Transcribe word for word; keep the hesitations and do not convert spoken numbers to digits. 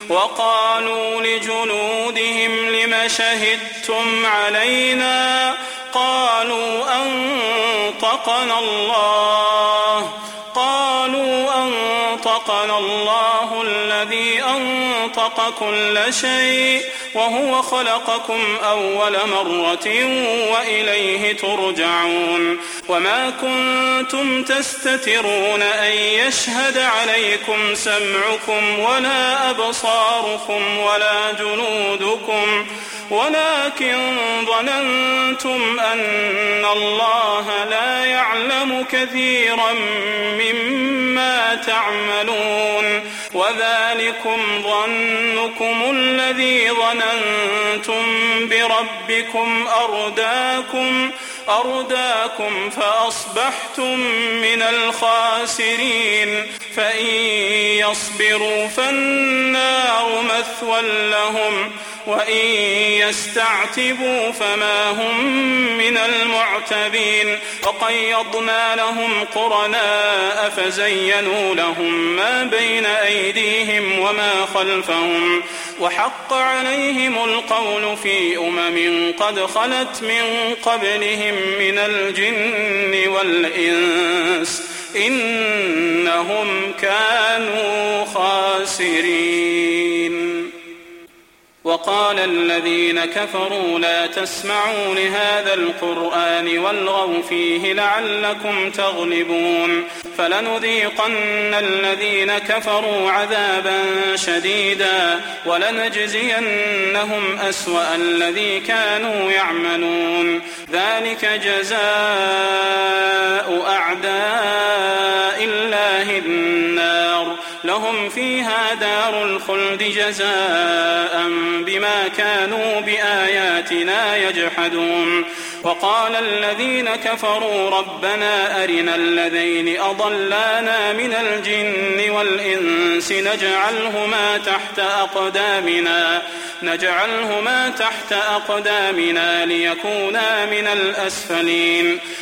وقالوا لجلودهم لم شهدتم علينا قالوا أنطقنا الله قالوا أنطقنا الله الذي أنطق كل شيء وهو خلقكم أول مرة وإليه ترجعون وما كنتم تستترون أن يشهد عليكم سمعكم ولا أبصاركم ولا جنودكم ولكن ظننتم أن الله لا يعلم كثيرا مما تعملون وذلكم ظنكم الذي ظننتم بربكم أرداكم أرداكم فأصبحتم من الخاسرين فإن يصبروا فالنار مثوى لهم وإن يستعتبوا فما هم من المعتبين وقيضنا لهم قرناء فزينوا لهم ما بين أيديهم وما خلفهم وحق عليهم القول في أمم قد خلت من قبلهم من الجن والإنس إنهم كانوا خاسرين. وقال الذين كفروا لا تسمعوا لهذا القرآن والغوا فيه لعلكم تغلبون فلنذيقن الذين كفروا عذابا شديدا ولنجزينهم أسوأ الذي كانوا يعملون ذلك جزاء أعداء الله النار لهم فيها دار الخلد جزاء بما كانوا بآياتنا يجحدون. وقال الذين كفروا ربنا أرنا الذين أضلانا من الجن والإنس نجعلهما تحت أقدامنا نجعلهما تحت أقدامنا ليكونا من الأسفلين